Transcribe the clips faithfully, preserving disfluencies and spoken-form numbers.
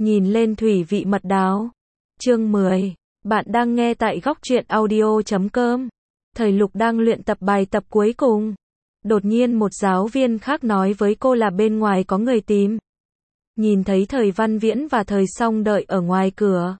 Nhìn lên thủy vị mật đáo. Chương mười. Bạn đang nghe tại góc truyện audio chấm com. Thời Lục đang luyện tập bài tập cuối cùng. Đột nhiên một giáo viên khác nói với cô là bên ngoài có người tìm. Nhìn thấy thời Văn Viễn và thời Song đợi ở ngoài cửa.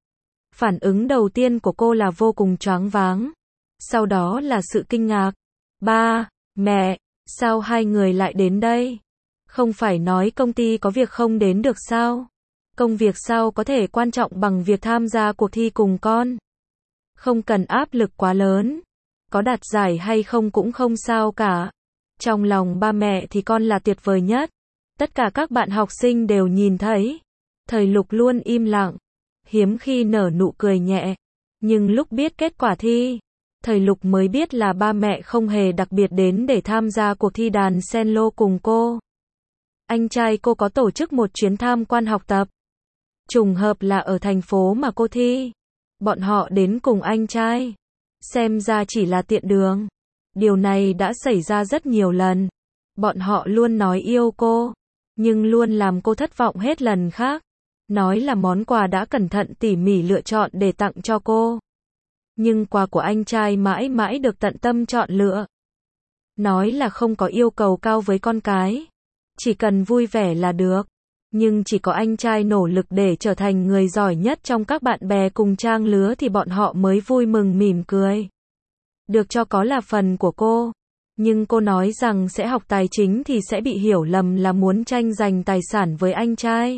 Phản ứng đầu tiên của cô là vô cùng choáng váng. Sau đó là sự kinh ngạc. Ba, mẹ, sao hai người lại đến đây? Không phải nói công ty có việc không đến được sao? Công việc sao có thể quan trọng bằng việc tham gia cuộc thi cùng con? Không cần áp lực quá lớn. Có đạt giải hay không cũng không sao cả. Trong lòng ba mẹ thì con là tuyệt vời nhất. Tất cả các bạn học sinh đều nhìn thấy. Thời Lục luôn im lặng. Hiếm khi nở nụ cười nhẹ. Nhưng lúc biết kết quả thi, Thời Lục mới biết là ba mẹ không hề đặc biệt đến để tham gia cuộc thi đàn cello cùng cô. Anh trai cô có tổ chức một chuyến tham quan học tập. Trùng hợp là ở thành phố mà cô thi. Bọn họ đến cùng anh trai. Xem ra chỉ là tiện đường. Điều này đã xảy ra rất nhiều lần. Bọn họ luôn nói yêu cô, nhưng luôn làm cô thất vọng hết lần khác. Nói là món quà đã cẩn thận tỉ mỉ lựa chọn để tặng cho cô. Nhưng quà của anh trai mãi mãi được tận tâm chọn lựa. Nói là không có yêu cầu cao với con cái. Chỉ cần vui vẻ là được. Nhưng chỉ có anh trai nỗ lực để trở thành người giỏi nhất trong các bạn bè cùng trang lứa thì bọn họ mới vui mừng mỉm cười. Được cho có là phần của cô. Nhưng cô nói rằng sẽ học tài chính thì sẽ bị hiểu lầm là muốn tranh giành tài sản với anh trai.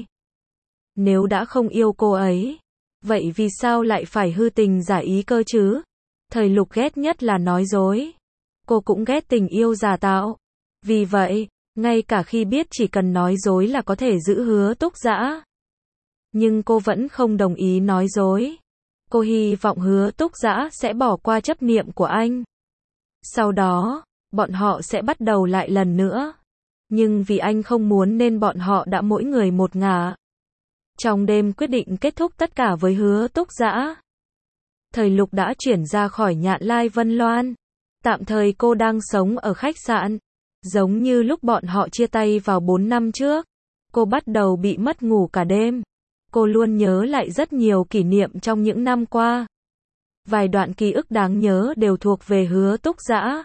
Nếu đã không yêu cô ấy, vậy vì sao lại phải hư tình giả ý cơ chứ? Thời Lục ghét nhất là nói dối. Cô cũng ghét tình yêu giả tạo. Vì vậy, ngay cả khi biết chỉ cần nói dối là có thể giữ Hứa Túc Dã, nhưng cô vẫn không đồng ý nói dối. Cô hy vọng Hứa Túc Dã sẽ bỏ qua chấp niệm của anh. Sau đó, bọn họ sẽ bắt đầu lại lần nữa. Nhưng vì anh không muốn nên bọn họ đã mỗi người một ngả. Trong đêm quyết định kết thúc tất cả với Hứa Túc Dã. Thời Lục đã chuyển ra khỏi Nhạn Lai Vân Loan. Tạm thời cô đang sống ở khách sạn. Giống như lúc bọn họ chia tay vào bốn năm trước. Cô bắt đầu bị mất ngủ cả đêm. Cô luôn nhớ lại rất nhiều kỷ niệm trong những năm qua. Vài đoạn ký ức đáng nhớ đều thuộc về Hứa Túc Dã.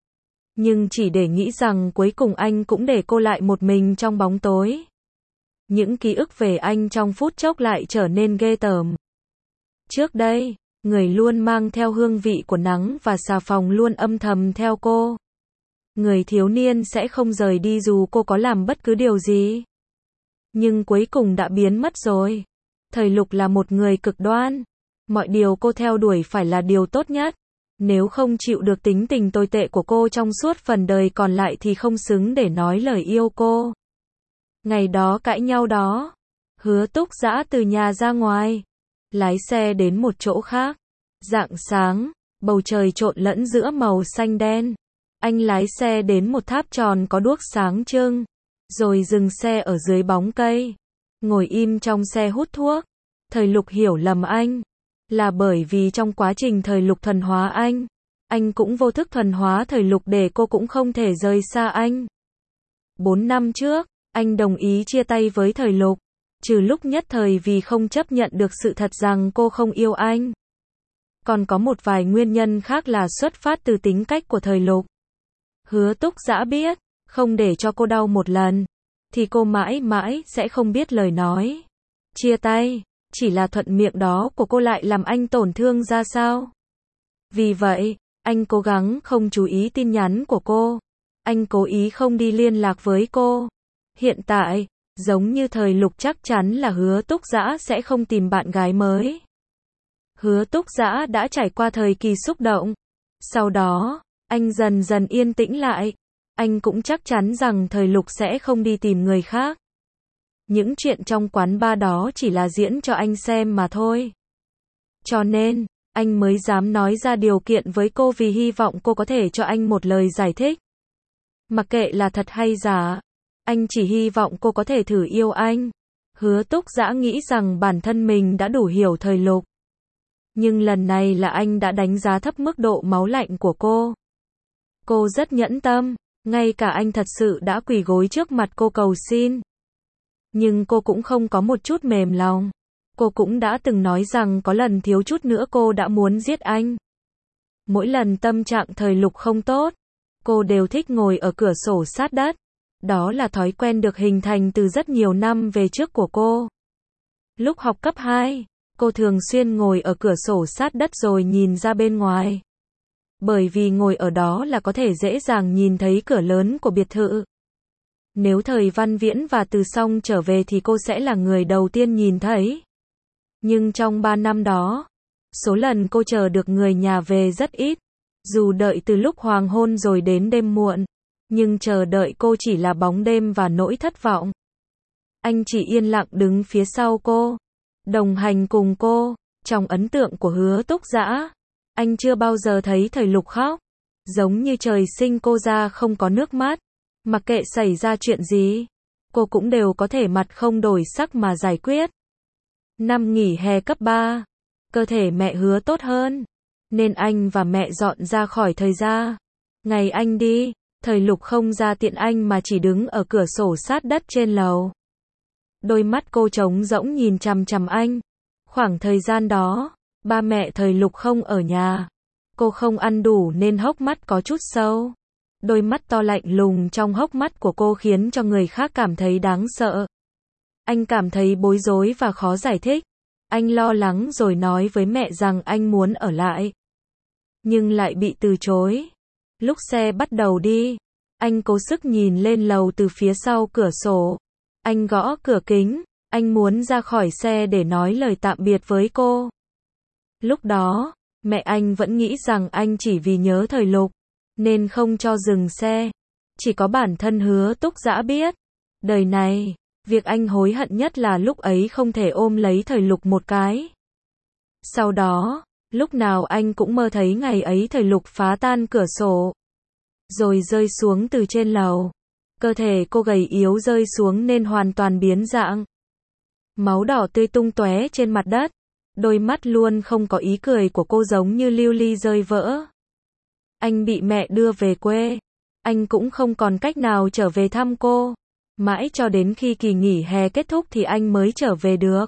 Nhưng chỉ để nghĩ rằng cuối cùng anh cũng để cô lại một mình trong bóng tối. Những ký ức về anh trong phút chốc lại trở nên ghê tởm. Trước đây, người luôn mang theo hương vị của nắng và xà phòng luôn âm thầm theo cô. Người thiếu niên sẽ không rời đi dù cô có làm bất cứ điều gì. Nhưng cuối cùng đã biến mất rồi. Thời Lục là một người cực đoan. Mọi điều cô theo đuổi phải là điều tốt nhất. Nếu không chịu được tính tình tồi tệ của cô trong suốt phần đời còn lại thì không xứng để nói lời yêu cô. Ngày đó cãi nhau đó. Hứa Túc Dã từ nhà ra ngoài. Lái xe đến một chỗ khác. Rạng sáng, bầu trời trộn lẫn giữa màu xanh đen. Anh lái xe đến một tháp tròn có đuốc sáng trưng. Rồi dừng xe ở dưới bóng cây. Ngồi im trong xe hút thuốc. Thời Lục hiểu lầm anh. Là bởi vì trong quá trình Thời Lục thuần hóa anh. Anh cũng vô thức thuần hóa Thời Lục để cô cũng không thể rời xa anh. Bốn năm trước, anh đồng ý chia tay với Thời Lục. Trừ lúc nhất thời vì không chấp nhận được sự thật rằng cô không yêu anh. Còn có một vài nguyên nhân khác là xuất phát từ tính cách của Thời Lục. Hứa Túc Dã biết, không để cho cô đau một lần, thì cô mãi mãi sẽ không biết lời nói. Chia tay, chỉ là thuận miệng đó của cô lại làm anh tổn thương ra sao. Vì vậy, anh cố gắng không chú ý tin nhắn của cô. Anh cố ý không đi liên lạc với cô. Hiện tại, giống như Thời Lục chắc chắn là Hứa Túc Dã sẽ không tìm bạn gái mới. Hứa Túc Dã đã trải qua thời kỳ xúc động. Sau đó, anh dần dần yên tĩnh lại. Anh cũng chắc chắn rằng Thời Lục sẽ không đi tìm người khác. Những chuyện trong quán bar đó chỉ là diễn cho anh xem mà thôi. Cho nên, anh mới dám nói ra điều kiện với cô vì hy vọng cô có thể cho anh một lời giải thích. Mặc kệ là thật hay giả, anh chỉ hy vọng cô có thể thử yêu anh. Hứa Túc Dã nghĩ rằng bản thân mình đã đủ hiểu Thời Lục. Nhưng lần này là anh đã đánh giá thấp mức độ máu lạnh của cô. Cô rất nhẫn tâm, ngay cả anh thật sự đã quỳ gối trước mặt cô cầu xin. Nhưng cô cũng không có một chút mềm lòng. Cô cũng đã từng nói rằng có lần thiếu chút nữa cô đã muốn giết anh. Mỗi lần tâm trạng thời Lục không tốt, cô đều thích ngồi ở cửa sổ sát đất. Đó là thói quen được hình thành từ rất nhiều năm về trước của cô. Lúc học cấp hai, cô thường xuyên ngồi ở cửa sổ sát đất rồi nhìn ra bên ngoài. Bởi vì ngồi ở đó là có thể dễ dàng nhìn thấy cửa lớn của biệt thự. Nếu thời Văn Viễn và Từ Song trở về thì cô sẽ là người đầu tiên nhìn thấy. Nhưng trong ba năm đó, số lần cô chờ được người nhà về rất ít. Dù đợi từ lúc hoàng hôn rồi đến đêm muộn, nhưng chờ đợi cô chỉ là bóng đêm và nỗi thất vọng. Anh chỉ yên lặng đứng phía sau cô, đồng hành cùng cô. Trong ấn tượng của Hứa Túc Dã, anh chưa bao giờ thấy thời Lục khóc. Giống như trời sinh cô ra không có nước mắt. Mặc kệ xảy ra chuyện gì, cô cũng đều có thể mặt không đổi sắc mà giải quyết. Năm nghỉ hè cấp ba, cơ thể mẹ Hứa tốt hơn, nên anh và mẹ dọn ra khỏi thời gia. Ngày anh đi, thời Lục không ra tiện anh mà chỉ đứng ở cửa sổ sát đất trên lầu. Đôi mắt cô trống rỗng nhìn chằm chằm anh. Khoảng thời gian đó, ba mẹ thời Lục không ở nhà. Cô không ăn đủ nên hốc mắt có chút sâu. Đôi mắt to lạnh lùng trong hốc mắt của cô khiến cho người khác cảm thấy đáng sợ. Anh cảm thấy bối rối và khó giải thích. Anh lo lắng rồi nói với mẹ rằng anh muốn ở lại. Nhưng lại bị từ chối. Lúc xe bắt đầu đi, anh cố sức nhìn lên lầu từ phía sau cửa sổ. Anh gõ cửa kính, anh muốn ra khỏi xe để nói lời tạm biệt với cô. Lúc đó, mẹ anh vẫn nghĩ rằng anh chỉ vì nhớ thời Lục, nên không cho dừng xe. Chỉ có bản thân Hứa Túc Dã biết. Đời này, việc anh hối hận nhất là lúc ấy không thể ôm lấy thời Lục một cái. Sau đó, lúc nào anh cũng mơ thấy ngày ấy thời Lục phá tan cửa sổ, rồi rơi xuống từ trên lầu. Cơ thể cô gầy yếu rơi xuống nên hoàn toàn biến dạng. Máu đỏ tươi tung tóe trên mặt đất. Đôi mắt luôn không có ý cười của cô giống như lưu ly rơi vỡ. Anh bị mẹ đưa về quê. Anh cũng không còn cách nào trở về thăm cô. Mãi cho đến khi kỳ nghỉ hè kết thúc thì anh mới trở về được.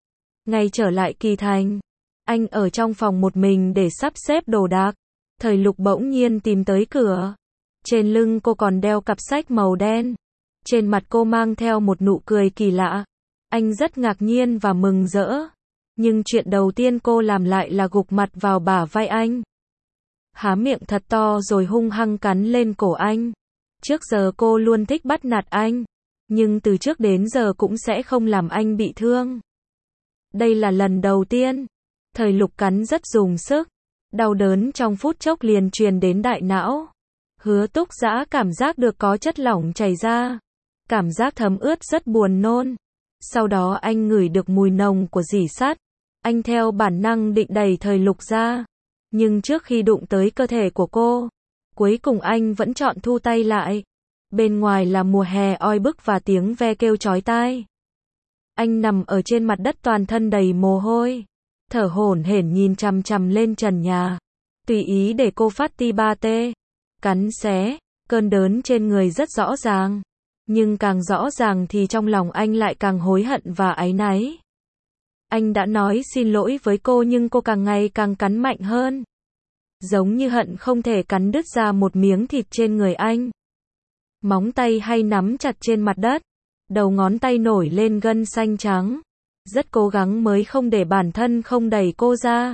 Ngày trở lại Kỳ Thành, anh ở trong phòng một mình để sắp xếp đồ đạc. Thời Lục bỗng nhiên tìm tới cửa. Trên lưng cô còn đeo cặp sách màu đen. Trên mặt cô mang theo một nụ cười kỳ lạ. Anh rất ngạc nhiên và mừng rỡ. Nhưng chuyện đầu tiên cô làm lại là gục mặt vào bả vai anh. Há miệng thật to rồi hung hăng cắn lên cổ anh. Trước giờ cô luôn thích bắt nạt anh. Nhưng từ trước đến giờ cũng sẽ không làm anh bị thương. Đây là lần đầu tiên. Thời Lục cắn rất dùng sức. Đau đớn trong phút chốc liền truyền đến đại não. Hứa Túc Dã cảm giác được có chất lỏng chảy ra. Cảm giác thấm ướt rất buồn nôn. Sau đó anh ngửi được mùi nồng của rỉ sắt. Anh theo bản năng định đẩy thời Lục ra. Nhưng trước khi đụng tới cơ thể của cô, cuối cùng anh vẫn chọn thu tay lại. Bên ngoài là mùa hè oi bức và tiếng ve kêu chói tai. Anh nằm ở trên mặt đất toàn thân đầy mồ hôi. Thở hổn hển nhìn chằm chằm lên trần nhà. Tùy ý để cô phát ti ba tê. Cắn xé, cơn đớn trên người rất rõ ràng. Nhưng càng rõ ràng thì trong lòng anh lại càng hối hận và áy náy. Anh đã nói xin lỗi với cô nhưng cô càng ngày càng cắn mạnh hơn. Giống như hận không thể cắn đứt ra một miếng thịt trên người anh. Móng tay hay nắm chặt trên mặt đất. Đầu ngón tay nổi lên gân xanh trắng. Rất cố gắng mới không để bản thân không đẩy cô ra.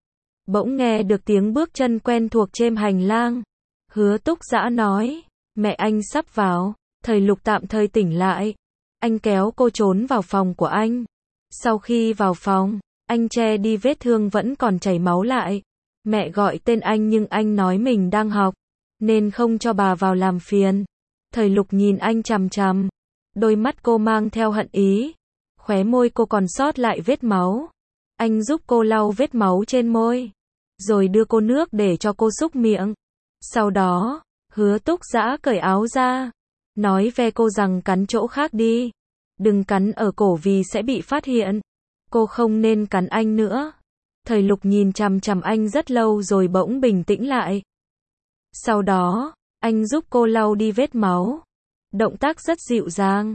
Bỗng nghe được tiếng bước chân quen thuộc trên hành lang. Hứa Túc Dã nói, mẹ anh sắp vào. Thời Lục tạm thời tỉnh lại. Anh kéo cô trốn vào phòng của anh. Sau khi vào phòng, anh che đi vết thương vẫn còn chảy máu lại. Mẹ gọi tên anh nhưng anh nói mình đang học, nên không cho bà vào làm phiền. Thời Lục nhìn anh chằm chằm. Đôi mắt cô mang theo hận ý. Khóe môi cô còn sót lại vết máu. Anh giúp cô lau vết máu trên môi. Rồi đưa cô nước để cho cô súc miệng. Sau đó, Hứa Túc Dã cởi áo ra. Nói ve cô rằng cắn chỗ khác đi. Đừng cắn ở cổ vì sẽ bị phát hiện. Cô không nên cắn anh nữa. Thời Lục nhìn chằm chằm anh rất lâu rồi bỗng bình tĩnh lại. Sau đó, anh giúp cô lau đi vết máu. Động tác rất dịu dàng.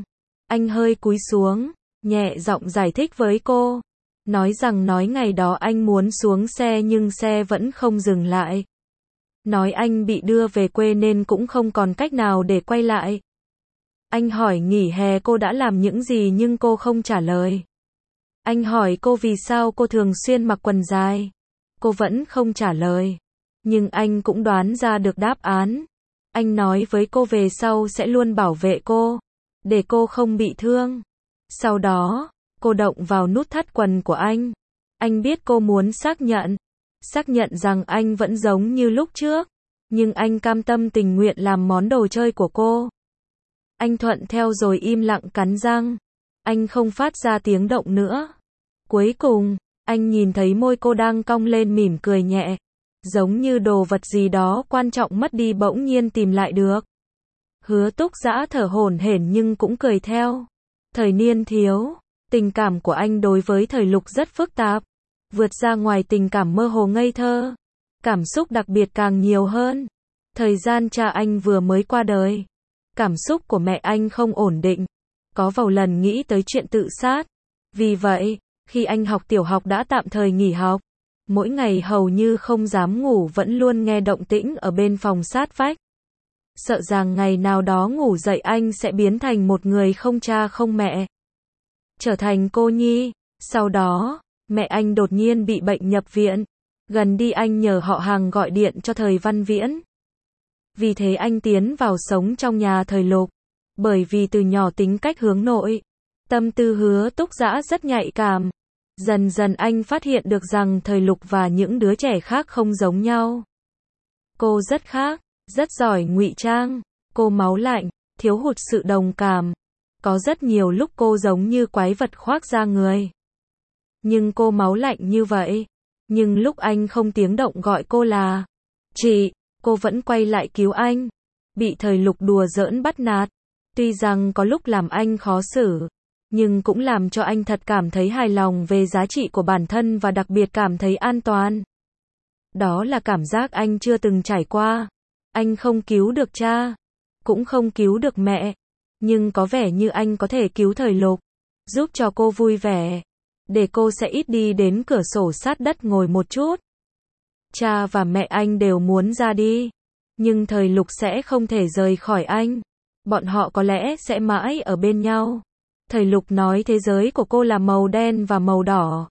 Anh hơi cúi xuống, nhẹ giọng giải thích với cô. Nói rằng nói ngày đó anh muốn xuống xe nhưng xe vẫn không dừng lại. Nói anh bị đưa về quê nên cũng không còn cách nào để quay lại. Anh hỏi nghỉ hè cô đã làm những gì nhưng cô không trả lời. Anh hỏi cô vì sao cô thường xuyên mặc quần dài. Cô vẫn không trả lời. Nhưng anh cũng đoán ra được đáp án. Anh nói với cô về sau sẽ luôn bảo vệ cô, để cô không bị thương. Sau đó, cô động vào nút thắt quần của anh. Anh biết cô muốn xác nhận. Xác nhận rằng anh vẫn giống như lúc trước. Nhưng anh cam tâm tình nguyện làm món đồ chơi của cô. Anh thuận theo rồi im lặng cắn răng. Anh không phát ra tiếng động nữa. Cuối cùng, anh nhìn thấy môi cô đang cong lên mỉm cười nhẹ. Giống như đồ vật gì đó quan trọng mất đi bỗng nhiên tìm lại được. Hứa Túc Dã thở hổn hển nhưng cũng cười theo. Thời niên thiếu, tình cảm của anh đối với Thời Lục rất phức tạp. Vượt ra ngoài tình cảm mơ hồ ngây thơ. Cảm xúc đặc biệt càng nhiều hơn. Thời gian cha anh vừa mới qua đời. Cảm xúc của mẹ anh không ổn định. Có vài lần nghĩ tới chuyện tự sát. Vì vậy, khi anh học tiểu học đã tạm thời nghỉ học. Mỗi ngày hầu như không dám ngủ vẫn luôn nghe động tĩnh ở bên phòng sát vách. Sợ rằng ngày nào đó ngủ dậy anh sẽ biến thành một người không cha không mẹ. Trở thành cô nhi. Sau đó, mẹ anh đột nhiên bị bệnh nhập viện. Gần đi anh nhờ họ hàng gọi điện cho Thời Văn Viễn. Vì thế anh tiến vào sống trong nhà Thời Lục. Bởi vì từ nhỏ tính cách hướng nội. Tâm tư Hứa Túc Dã rất nhạy cảm. Dần dần anh phát hiện được rằng Thời Lục và những đứa trẻ khác không giống nhau. Cô rất khác, rất giỏi ngụy trang. Cô máu lạnh, thiếu hụt sự đồng cảm. Có rất nhiều lúc cô giống như quái vật khoác da người. Nhưng cô máu lạnh như vậy. Nhưng lúc anh không tiếng động gọi cô là chị, cô vẫn quay lại cứu anh. Bị Thời Lục đùa giỡn bắt nạt. Tuy rằng có lúc làm anh khó xử. Nhưng cũng làm cho anh thật cảm thấy hài lòng về giá trị của bản thân và đặc biệt cảm thấy an toàn. Đó là cảm giác anh chưa từng trải qua. Anh không cứu được cha. Cũng không cứu được mẹ. Nhưng có vẻ như anh có thể cứu Thời Lục. Giúp cho cô vui vẻ. Để cô sẽ ít đi đến cửa sổ sát đất ngồi một chút. Cha và mẹ anh đều muốn ra đi. Nhưng Thời Lục sẽ không thể rời khỏi anh. Bọn họ có lẽ sẽ mãi ở bên nhau. Thời Lục nói thế giới của cô là màu đen và màu đỏ.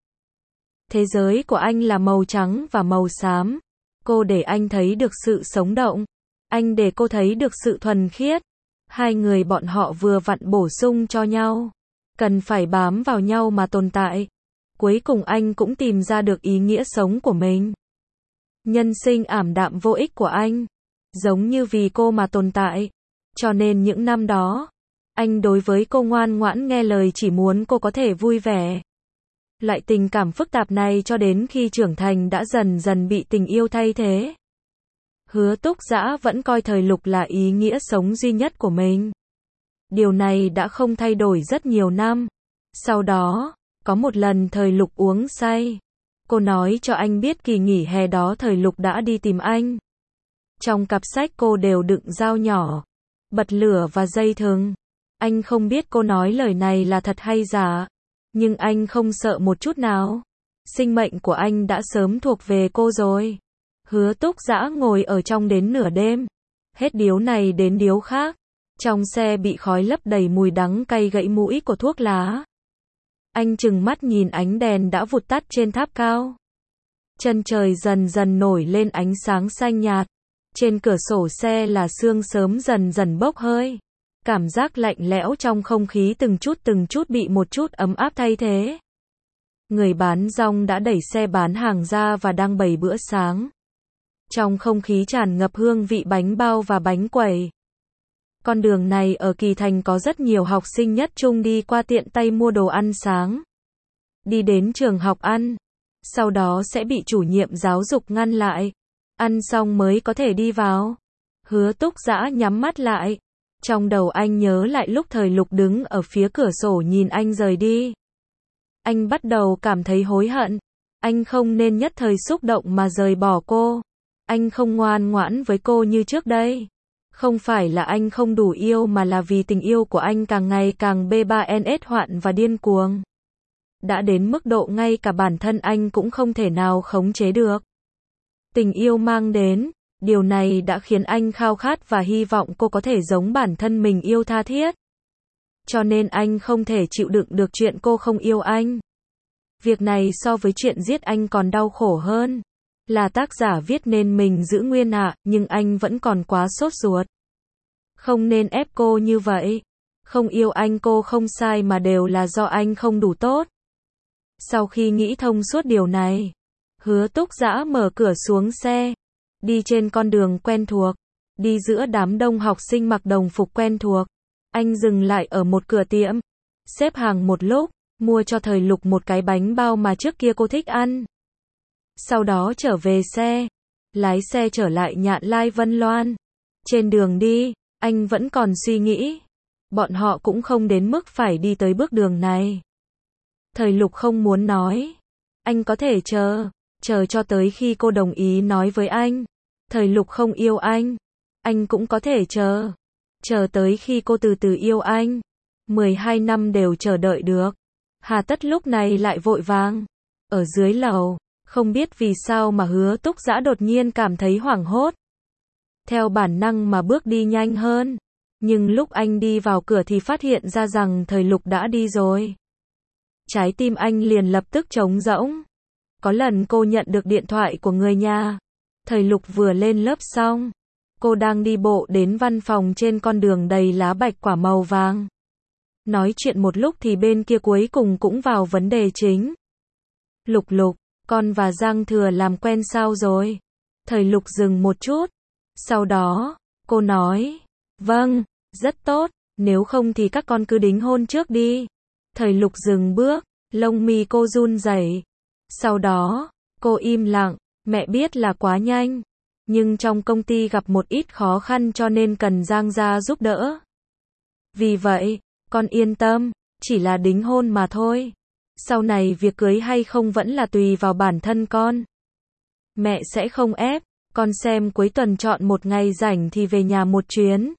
Thế giới của anh là màu trắng và màu xám. Cô để anh thấy được sự sống động. Anh để cô thấy được sự thuần khiết. Hai người bọn họ vừa vặn bổ sung cho nhau. Cần phải bám vào nhau mà tồn tại. Cuối cùng anh cũng tìm ra được ý nghĩa sống của mình. Nhân sinh ảm đạm vô ích của anh. Giống như vì cô mà tồn tại. Cho nên những năm đó, anh đối với cô ngoan ngoãn nghe lời chỉ muốn cô có thể vui vẻ. Loại tình cảm phức tạp này cho đến khi trưởng thành đã dần dần bị tình yêu thay thế. Hứa Túc Dã vẫn coi Thời Lục là ý nghĩa sống duy nhất của mình. Điều này đã không thay đổi rất nhiều năm. Sau đó, có một lần Thời Lục uống say. Cô nói cho anh biết kỳ nghỉ hè đó Thời Lục đã đi tìm anh. Trong cặp sách cô đều đựng dao nhỏ, bật lửa và dây thừng. Anh không biết cô nói lời này là thật hay giả. Nhưng anh không sợ một chút nào. Sinh mệnh của anh đã sớm thuộc về cô rồi. Hứa Túc Dã ngồi ở trong đến nửa đêm. Hết điếu này đến điếu khác. Trong xe bị khói lấp đầy mùi đắng cay gãy mũi của thuốc lá. Anh trừng mắt nhìn ánh đèn đã vụt tắt trên tháp cao. Chân trời dần dần nổi lên ánh sáng xanh nhạt. Trên cửa sổ xe là sương sớm dần dần bốc hơi. Cảm giác lạnh lẽo trong không khí từng chút từng chút bị một chút ấm áp thay thế. Người bán rong đã đẩy xe bán hàng ra và đang bày bữa sáng. Trong không khí tràn ngập hương vị bánh bao và bánh quẩy. Con đường này ở Kỳ Thành có rất nhiều học sinh nhất trung đi qua tiện tay mua đồ ăn sáng. Đi đến trường học ăn. Sau đó sẽ bị chủ nhiệm giáo dục ngăn lại. Ăn xong mới có thể đi vào. Hứa Túc Dã nhắm mắt lại. Trong đầu anh nhớ lại lúc Thời Lục đứng ở phía cửa sổ nhìn anh rời đi. Anh bắt đầu cảm thấy hối hận. Anh không nên nhất thời xúc động mà rời bỏ cô. Anh không ngoan ngoãn với cô như trước đây. Không phải là anh không đủ yêu mà là vì tình yêu của anh càng ngày càng B ba N S hoạn và điên cuồng. Đã đến mức độ ngay cả bản thân anh cũng không thể nào khống chế được. Tình yêu mang đến, điều này đã khiến anh khao khát và hy vọng cô có thể giống bản thân mình yêu tha thiết. Cho nên anh không thể chịu đựng được chuyện cô không yêu anh. Việc này so với chuyện giết anh còn đau khổ hơn. Là tác giả viết nên mình giữ nguyên ạ, à, nhưng anh vẫn còn quá sốt ruột. Không nên ép cô như vậy. Không yêu anh cô không sai mà đều là do anh không đủ tốt. Sau khi nghĩ thông suốt điều này, Hứa Túc Dã mở cửa xuống xe, đi trên con đường quen thuộc, đi giữa đám đông học sinh mặc đồng phục quen thuộc. Anh dừng lại ở một cửa tiệm, xếp hàng một lúc, mua cho Thời Lục một cái bánh bao mà trước kia cô thích ăn. Sau đó trở về xe, lái xe trở lại Nhạn Lai Vân Loan. Trên đường đi, anh vẫn còn suy nghĩ, bọn họ cũng không đến mức phải đi tới bước đường này. Thời Lục không muốn nói, anh có thể chờ, chờ cho tới khi cô đồng ý nói với anh. Thời Lục không yêu anh, anh cũng có thể chờ, chờ tới khi cô từ từ yêu anh. mười hai năm đều chờ đợi được, hà tất lúc này lại vội vàng. Ở dưới lầu, không biết vì sao mà Hứa Túc Dã đột nhiên cảm thấy hoảng hốt. Theo bản năng mà bước đi nhanh hơn, nhưng lúc anh đi vào cửa thì phát hiện ra rằng Thời Lục đã đi rồi. Trái tim anh liền lập tức trống rỗng. Có lần cô nhận được điện thoại của người nhà. Thời Lục vừa lên lớp xong, cô đang đi bộ đến văn phòng trên con đường đầy lá bạch quả màu vàng. Nói chuyện một lúc thì bên kia cuối cùng cũng vào vấn đề chính. Lục Lục, con và Giang Thừa làm quen sao rồi? Thời Lục dừng một chút. Sau đó, cô nói, vâng, rất tốt, nếu không thì các con cứ đính hôn trước đi. Thời Lục dừng bước, lông mi cô run rẩy. Sau đó, cô im lặng, mẹ biết là quá nhanh, nhưng trong công ty gặp một ít khó khăn cho nên cần Giang gia giúp đỡ. Vì vậy, con yên tâm, chỉ là đính hôn mà thôi. Sau này việc cưới hay không vẫn là tùy vào bản thân con. Mẹ sẽ không ép, con xem cuối tuần chọn một ngày rảnh thì về nhà một chuyến.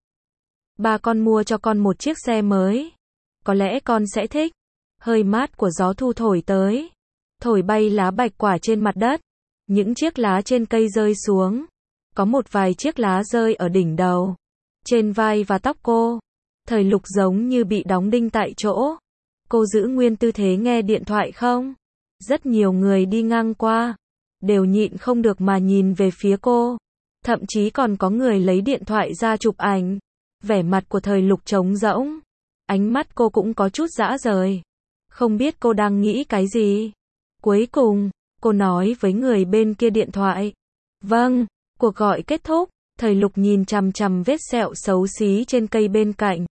Ba con mua cho con một chiếc xe mới. Có lẽ con sẽ thích. Hơi mát của gió thu thổi tới, thổi bay lá bạch quả trên mặt đất. Những chiếc lá trên cây rơi xuống. Có một vài chiếc lá rơi ở đỉnh đầu, trên vai và tóc cô. Thời Lục giống như bị đóng đinh tại chỗ. Cô giữ nguyên tư thế nghe điện thoại không? Rất nhiều người đi ngang qua, đều nhịn không được mà nhìn về phía cô. Thậm chí còn có người lấy điện thoại ra chụp ảnh. Vẻ mặt của Thời Lục trống rỗng. Ánh mắt cô cũng có chút dã rời. Không biết cô đang nghĩ cái gì. Cuối cùng, cô nói với người bên kia điện thoại. Vâng, cuộc gọi kết thúc. Thời Lục nhìn chằm chằm vết sẹo xấu xí trên cây bên cạnh.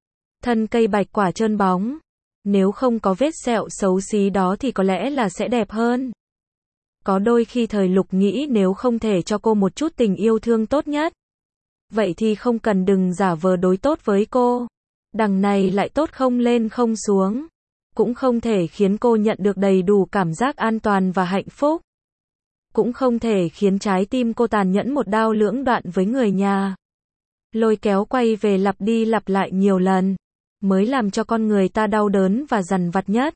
Thân cây bạch quả trơn bóng. Nếu không có vết sẹo xấu xí đó thì có lẽ là sẽ đẹp hơn. Có đôi khi Thời Lục nghĩ nếu không thể cho cô một chút tình yêu thương tốt nhất, vậy thì không cần đừng giả vờ đối tốt với cô. Đằng này lại tốt không lên không xuống. Cũng không thể khiến cô nhận được đầy đủ cảm giác an toàn và hạnh phúc. Cũng không thể khiến trái tim cô tàn nhẫn một đao lưỡng đoạn với người nhà. Lôi kéo quay về lặp đi lặp lại nhiều lần, mới làm cho con người ta đau đớn và dằn vặt nhất.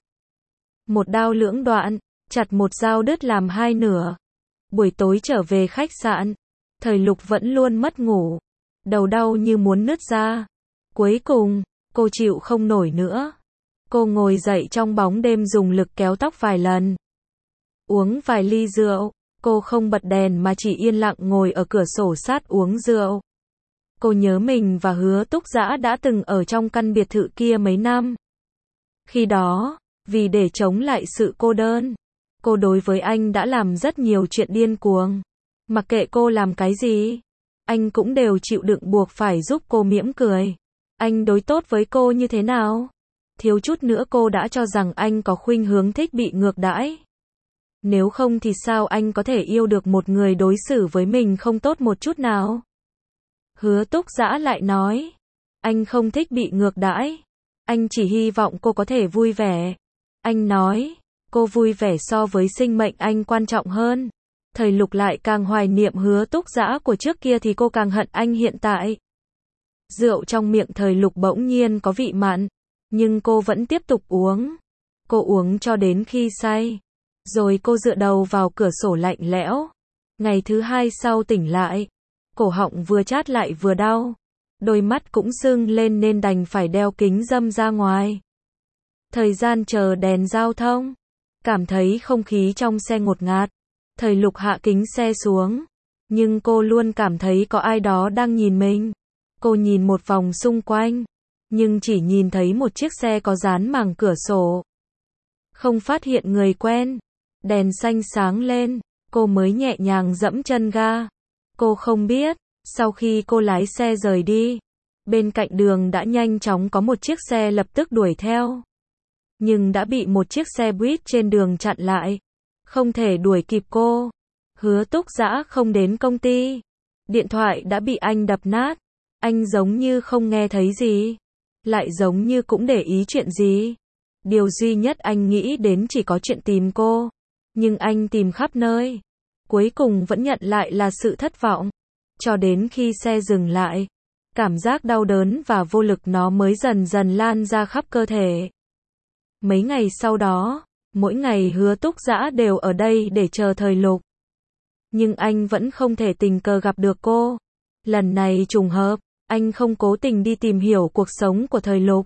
Một đao lưỡng đoạn, chặt một dao đứt làm hai nửa. Buổi tối trở về khách sạn, Thời Lục vẫn luôn mất ngủ. Đầu đau như muốn nứt ra. Cuối cùng, cô chịu không nổi nữa. Cô ngồi dậy trong bóng đêm dùng lực kéo tóc vài lần. Uống vài ly rượu. Cô không bật đèn mà chỉ yên lặng ngồi ở cửa sổ sát uống rượu. Cô nhớ mình và Hứa Túc Dã đã từng ở trong căn biệt thự kia mấy năm. Khi đó, vì để chống lại sự cô đơn, cô đối với anh đã làm rất nhiều chuyện điên cuồng. Mặc kệ cô làm cái gì, anh cũng đều chịu đựng buộc phải giúp cô mỉm cười. Anh đối tốt với cô như thế nào? Thiếu chút nữa cô đã cho rằng anh có khuynh hướng thích bị ngược đãi. Nếu không thì sao anh có thể yêu được một người đối xử với mình không tốt một chút nào? Hứa Túc Dã lại nói, anh không thích bị ngược đãi. Anh chỉ hy vọng cô có thể vui vẻ. Anh nói, cô vui vẻ so với sinh mệnh anh quan trọng hơn. Thời Lục lại càng hoài niệm Hứa Túc Dã của trước kia thì cô càng hận anh hiện tại. Rượu trong miệng thời Lục bỗng nhiên có vị mặn, nhưng cô vẫn tiếp tục uống. Cô uống cho đến khi say. Rồi cô dựa đầu vào cửa sổ lạnh lẽo. Ngày thứ hai sau tỉnh lại, cổ họng vừa chát lại vừa đau. Đôi mắt cũng sưng lên nên đành phải đeo kính râm ra ngoài. Thời gian chờ đèn giao thông, cảm thấy không khí trong xe ngột ngạt. Thời Lục hạ kính xe xuống, nhưng cô luôn cảm thấy có ai đó đang nhìn mình. Cô nhìn một vòng xung quanh, nhưng chỉ nhìn thấy một chiếc xe có dán màng cửa sổ. Không phát hiện người quen. Đèn xanh sáng lên, cô mới nhẹ nhàng giẫm chân ga. Cô không biết, sau khi cô lái xe rời đi, bên cạnh đường đã nhanh chóng có một chiếc xe lập tức đuổi theo. Nhưng đã bị một chiếc xe buýt trên đường chặn lại. Không thể đuổi kịp cô. Hứa Túc Dã không đến công ty. Điện thoại đã bị anh đập nát. Anh giống như không nghe thấy gì. Lại giống như cũng để ý chuyện gì. Điều duy nhất anh nghĩ đến chỉ có chuyện tìm cô. Nhưng anh tìm khắp nơi. Cuối cùng vẫn nhận lại là sự thất vọng. Cho đến khi xe dừng lại, cảm giác đau đớn và vô lực nó mới dần dần lan ra khắp cơ thể. Mấy ngày sau đó, mỗi ngày Hứa Túc Dã đều ở đây để chờ thời Lục. Nhưng anh vẫn không thể tình cờ gặp được cô. Lần này trùng hợp, anh không cố tình đi tìm hiểu cuộc sống của thời Lục.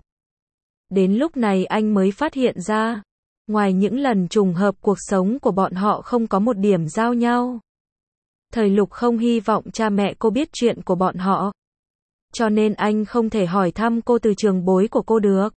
Đến lúc này anh mới phát hiện ra, ngoài những lần trùng hợp cuộc sống của bọn họ không có một điểm giao nhau. Thời Lục không hy vọng cha mẹ cô biết chuyện của bọn họ. Cho nên anh không thể hỏi thăm cô từ trường bối của cô được.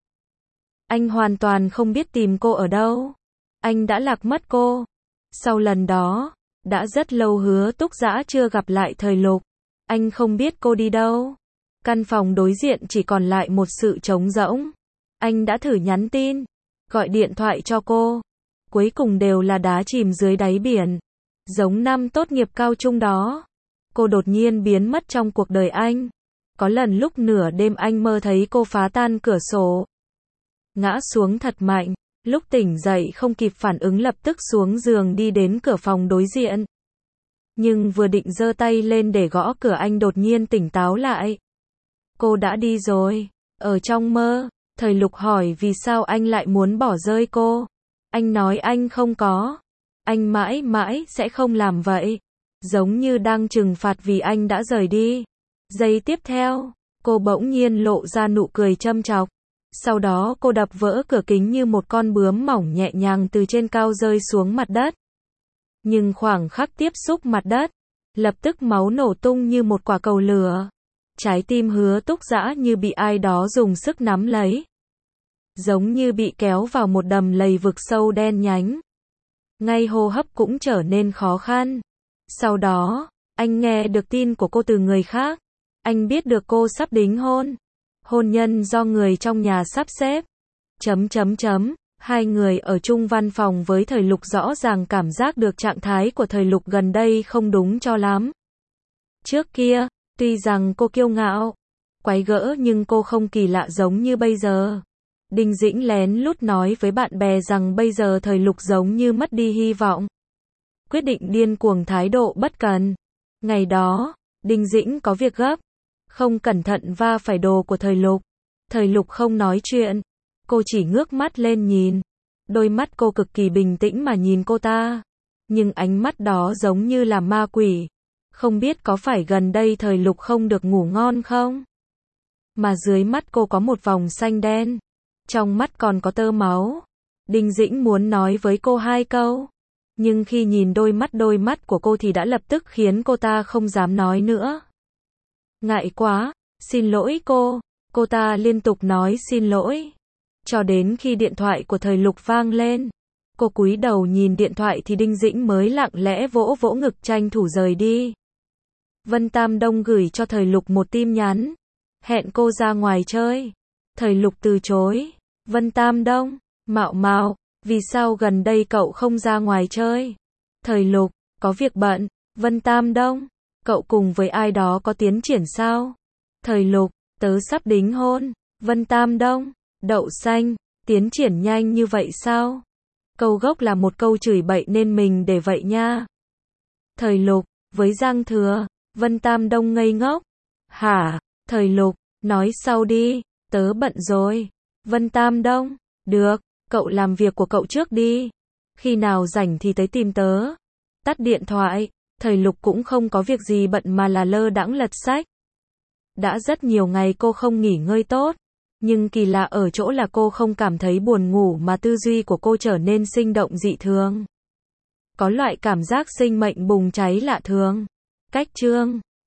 Anh hoàn toàn không biết tìm cô ở đâu. Anh đã lạc mất cô. Sau lần đó, đã rất lâu Hứa Túc Dã chưa gặp lại thời Lục. Anh không biết cô đi đâu. Căn phòng đối diện chỉ còn lại một sự trống rỗng. Anh đã thử nhắn tin, gọi điện thoại cho cô. Cuối cùng đều là đá chìm dưới đáy biển. Giống năm tốt nghiệp cao trung đó. Cô đột nhiên biến mất trong cuộc đời anh. Có lần lúc nửa đêm anh mơ thấy cô phá tan cửa sổ. Ngã xuống thật mạnh. Lúc tỉnh dậy không kịp phản ứng lập tức xuống giường đi đến cửa phòng đối diện. Nhưng vừa định giơ tay lên để gõ cửa anh đột nhiên tỉnh táo lại. Cô đã đi rồi. Ở trong mơ, thời Lục hỏi vì sao anh lại muốn bỏ rơi cô. Anh nói anh không có. Anh mãi mãi sẽ không làm vậy. Giống như đang trừng phạt vì anh đã rời đi. Giây tiếp theo, cô bỗng nhiên lộ ra nụ cười châm chọc. Sau đó cô đập vỡ cửa kính như một con bướm mỏng nhẹ nhàng từ trên cao rơi xuống mặt đất. Nhưng khoảng khắc tiếp xúc mặt đất, lập tức máu nổ tung như một quả cầu lửa. Trái tim Hứa Túc Dã như bị ai đó dùng sức nắm lấy. Giống như bị kéo vào một đầm lầy vực sâu đen nhánh. Ngay hô hấp cũng trở nên khó khăn. Sau đó, anh nghe được tin của cô từ người khác. Anh biết được cô sắp đính hôn. Hôn nhân do người trong nhà sắp xếp. Chấm chấm chấm. Hai người ở chung văn phòng với thời Lục rõ ràng cảm giác được trạng thái của thời Lục gần đây không đúng cho lắm. Trước kia, tuy rằng cô kiêu ngạo, quái gỡ nhưng cô không kỳ lạ giống như bây giờ. Đinh Dĩnh lén lút nói với bạn bè rằng bây giờ thời Lục giống như mất đi hy vọng. Quyết định điên cuồng thái độ bất cần. Ngày đó, Đinh Dĩnh có việc gấp. Không cẩn thận va phải đồ của thời Lục. Thời Lục không nói chuyện. Cô chỉ ngước mắt lên nhìn. Đôi mắt cô cực kỳ bình tĩnh mà nhìn cô ta. Nhưng ánh mắt đó giống như là ma quỷ. Không biết có phải gần đây thời Lục không được ngủ ngon không? Mà dưới mắt cô có một vòng xanh đen. Trong mắt còn có tơ máu. Đinh Dĩnh muốn nói với cô hai câu. Nhưng khi nhìn đôi mắt đôi mắt của cô thì đã lập tức khiến cô ta không dám nói nữa. Ngại quá, xin lỗi cô. Cô ta liên tục nói xin lỗi. Cho đến khi điện thoại của thời Lục vang lên. Cô cúi đầu nhìn điện thoại thì Đinh Dĩnh mới lặng lẽ vỗ vỗ ngực tranh thủ rời đi. Vân Tam Đông gửi cho thời Lục một tin nhắn. Hẹn cô ra ngoài chơi. Thời Lục từ chối. Vân Tam Đông, Mạo Mạo, vì sao gần đây cậu không ra ngoài chơi? Thời Lục, có việc bận. Vân Tam Đông, cậu cùng với ai đó có tiến triển sao? Thời Lục, tớ sắp đính hôn. Vân Tam Đông, đậu xanh, tiến triển nhanh như vậy sao? Câu gốc là một câu chửi bậy nên mình để vậy nha. Thời Lục, với Giang Thừa. Vân Tam Đông ngây ngốc. Hả? Thời Lục, Nói sau đi, tớ bận rồi. Vân Tam Đông, được, cậu làm việc của cậu trước đi. Khi nào rảnh thì tới tìm tớ. Tắt điện thoại, Thời Lục cũng không có việc gì bận mà là lơ đãng lật sách. Đã rất nhiều ngày cô không nghỉ ngơi tốt. Nhưng kỳ lạ ở chỗ là cô không cảm thấy buồn ngủ mà tư duy của cô trở nên sinh động dị thường. Có loại cảm giác sinh mệnh bùng cháy lạ thường. Cách chương